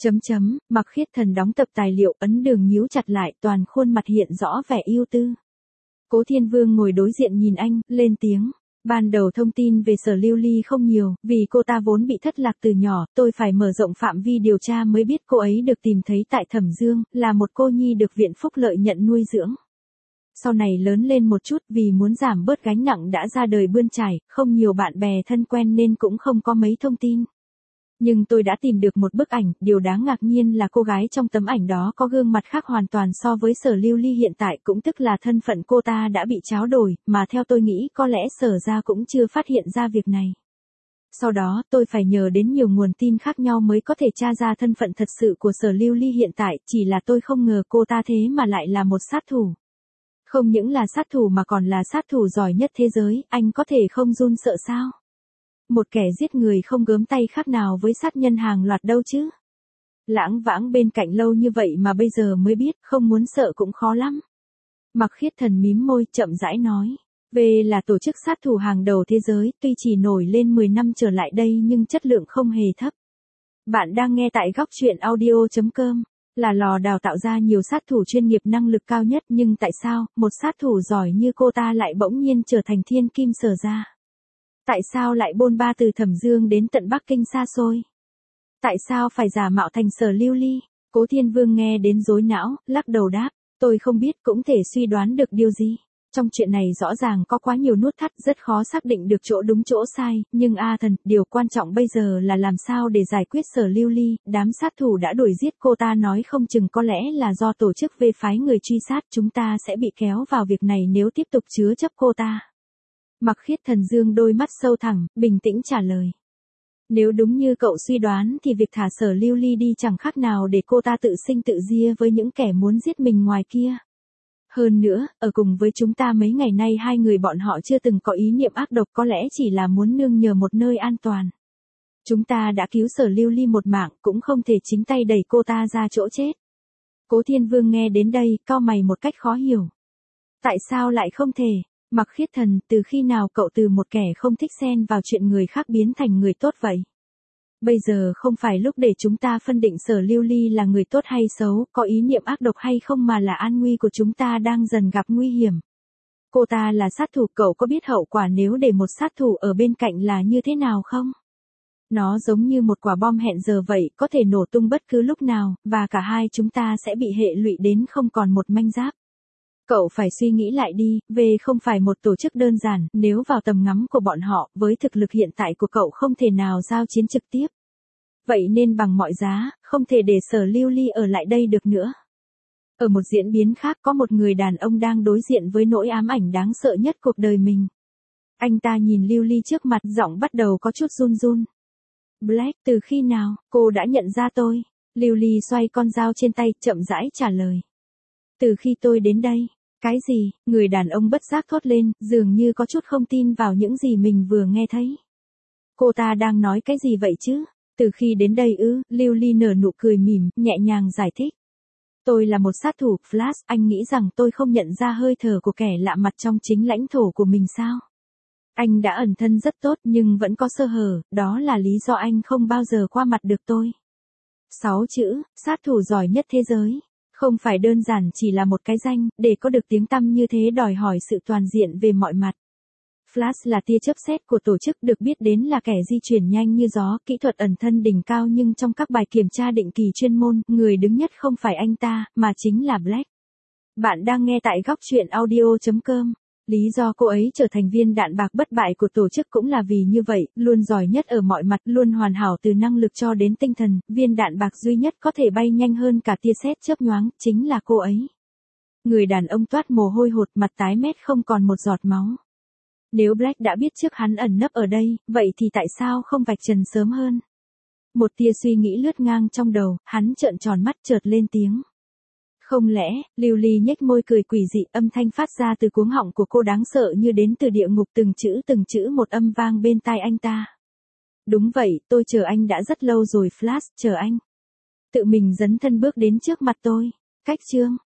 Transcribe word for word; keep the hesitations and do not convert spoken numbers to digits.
Chấm chấm, Mặc Khiết Thần đóng tập tài liệu, ấn đường nhíu chặt lại, toàn khuôn mặt hiện rõ vẻ ưu tư. Cố Thiên Vương ngồi đối diện nhìn anh, lên tiếng. Ban đầu thông tin về Sở Lưu Ly không nhiều, vì cô ta vốn bị thất lạc từ nhỏ, tôi phải mở rộng phạm vi điều tra mới biết cô ấy được tìm thấy tại Thẩm Dương, là một cô nhi được viện phúc lợi nhận nuôi dưỡng. Sau này lớn lên một chút vì muốn giảm bớt gánh nặng đã ra đời bươn trải, không nhiều bạn bè thân quen nên cũng không có mấy thông tin. Nhưng tôi đã tìm được một bức ảnh, điều đáng ngạc nhiên là cô gái trong tấm ảnh đó có gương mặt khác hoàn toàn so với Sở Lưu Ly hiện tại, cũng tức là thân phận cô ta đã bị tráo đổi, mà theo tôi nghĩ có lẽ Sở gia cũng chưa phát hiện ra việc này. Sau đó tôi phải nhờ đến nhiều nguồn tin khác nhau mới có thể tra ra thân phận thật sự của Sở Lưu Ly hiện tại, chỉ là tôi không ngờ cô ta thế mà lại là một sát thủ. Không những là sát thủ mà còn là sát thủ giỏi nhất thế giới, anh có thể không run sợ sao? Một kẻ giết người không gớm tay khác nào với sát nhân hàng loạt đâu chứ. Lãng vãng bên cạnh lâu như vậy mà bây giờ mới biết, không muốn sợ cũng khó lắm. Mặc Khiết Thần mím môi, chậm rãi nói. Về là tổ chức sát thủ hàng đầu thế giới, tuy chỉ nổi lên mười năm trở lại đây nhưng chất lượng không hề thấp. Bạn đang nghe tại góc truyện audio chấm com. Là lò đào tạo ra nhiều sát thủ chuyên nghiệp năng lực cao nhất, nhưng tại sao, một sát thủ giỏi như cô ta lại bỗng nhiên trở thành thiên kim Sở gia? Tại sao lại bôn ba từ Thẩm Dương đến tận Bắc Kinh xa xôi? Tại sao phải giả mạo thành Sở Lưu Ly? Cố Thiên Vương nghe đến rối não, lắc đầu đáp, tôi không biết, cũng thể suy đoán được điều gì. Trong chuyện này rõ ràng có quá nhiều nút thắt, rất khó xác định được chỗ đúng chỗ sai, nhưng A Thần, điều quan trọng bây giờ là làm sao để giải quyết Sở Lưu Ly, đám sát thủ đã đuổi giết cô ta nói không chừng có lẽ là do tổ chức V phái người truy sát, chúng ta sẽ bị kéo vào việc này nếu tiếp tục chứa chấp cô ta. Mặc Khiết Thần dương đôi mắt sâu thẳm, bình tĩnh trả lời. Nếu đúng như cậu suy đoán thì việc thả Sở Lưu Ly đi chẳng khác nào để cô ta tự sinh tự diệt với những kẻ muốn giết mình ngoài kia. Hơn nữa, ở cùng với chúng ta mấy ngày nay hai người bọn họ chưa từng có ý niệm ác độc, có lẽ chỉ là muốn nương nhờ một nơi an toàn. Chúng ta đã cứu Sở Lưu Ly một mạng, cũng không thể chính tay đẩy cô ta ra chỗ chết. Cố Thiên Vương nghe đến đây, cau mày một cách khó hiểu. Tại sao lại không thể? Mặc Khiết Thần, từ khi nào cậu từ một kẻ không thích xen vào chuyện người khác biến thành người tốt vậy? Bây giờ không phải lúc để chúng ta phân định Sở Lưu Ly là người tốt hay xấu, có ý niệm ác độc hay không, mà là an nguy của chúng ta đang dần gặp nguy hiểm. Cô ta là sát thủ, cậu có biết hậu quả nếu để một sát thủ ở bên cạnh là như thế nào không? Nó giống như một quả bom hẹn giờ vậy, có thể nổ tung bất cứ lúc nào, và cả hai chúng ta sẽ bị hệ lụy đến không còn một manh giáp. Cậu phải suy nghĩ lại đi, về không phải một tổ chức đơn giản, nếu vào tầm ngắm của bọn họ, với thực lực hiện tại của cậu không thể nào giao chiến trực tiếp. Vậy nên bằng mọi giá, không thể để Sở Lưu Ly ở lại đây được nữa. Ở một diễn biến khác, có một người đàn ông đang đối diện với nỗi ám ảnh đáng sợ nhất cuộc đời mình. Anh ta nhìn Lưu Ly trước mặt, giọng bắt đầu có chút run run. Black, từ khi nào, cô đã nhận ra tôi? Lưu Ly xoay con dao trên tay, chậm rãi trả lời. Từ khi tôi đến đây. Cái gì? Người đàn ông bất giác thốt lên, dường như có chút không tin vào những gì mình vừa nghe thấy. Cô ta đang nói cái gì vậy chứ? Từ khi đến đây ư? Lưu Ly nở nụ cười mỉm, nhẹ nhàng giải thích. Tôi là một sát thủ, Flash, anh nghĩ rằng tôi không nhận ra hơi thở của kẻ lạ mặt trong chính lãnh thổ của mình sao? Anh đã ẩn thân rất tốt nhưng vẫn có sơ hở, đó là lý do anh không bao giờ qua mặt được tôi. Sáu chữ, sát thủ giỏi nhất thế giới. Không phải đơn giản chỉ là một cái danh, để có được tiếng tăm như thế đòi hỏi sự toàn diện về mọi mặt. Flash là tia chớp xét của tổ chức, được biết đến là kẻ di chuyển nhanh như gió, kỹ thuật ẩn thân đỉnh cao, nhưng trong các bài kiểm tra định kỳ chuyên môn, người đứng nhất không phải anh ta, mà chính là Black. Bạn đang nghe tại góc truyện audio chấm com. Lý do cô ấy trở thành viên đạn bạc bất bại của tổ chức cũng là vì như vậy, luôn giỏi nhất ở mọi mặt, luôn hoàn hảo từ năng lực cho đến tinh thần, viên đạn bạc duy nhất có thể bay nhanh hơn cả tia sét chớp nhoáng, chính là cô ấy. Người đàn ông toát mồ hôi hột, mặt tái mét không còn một giọt máu. Nếu Black đã biết trước hắn ẩn nấp ở đây, vậy thì tại sao không vạch trần sớm hơn? Một tia suy nghĩ lướt ngang trong đầu, hắn trợn tròn mắt, chợt lên tiếng. Không lẽ, Lưu Ly nhếch môi cười quỷ dị, âm thanh phát ra từ cuống họng của cô đáng sợ như đến từ địa ngục, từng chữ từng chữ một âm vang bên tai anh ta. Đúng vậy, tôi chờ anh đã rất lâu rồi Flash, chờ anh. Tự mình dấn thân bước đến trước mặt tôi. Cách chương.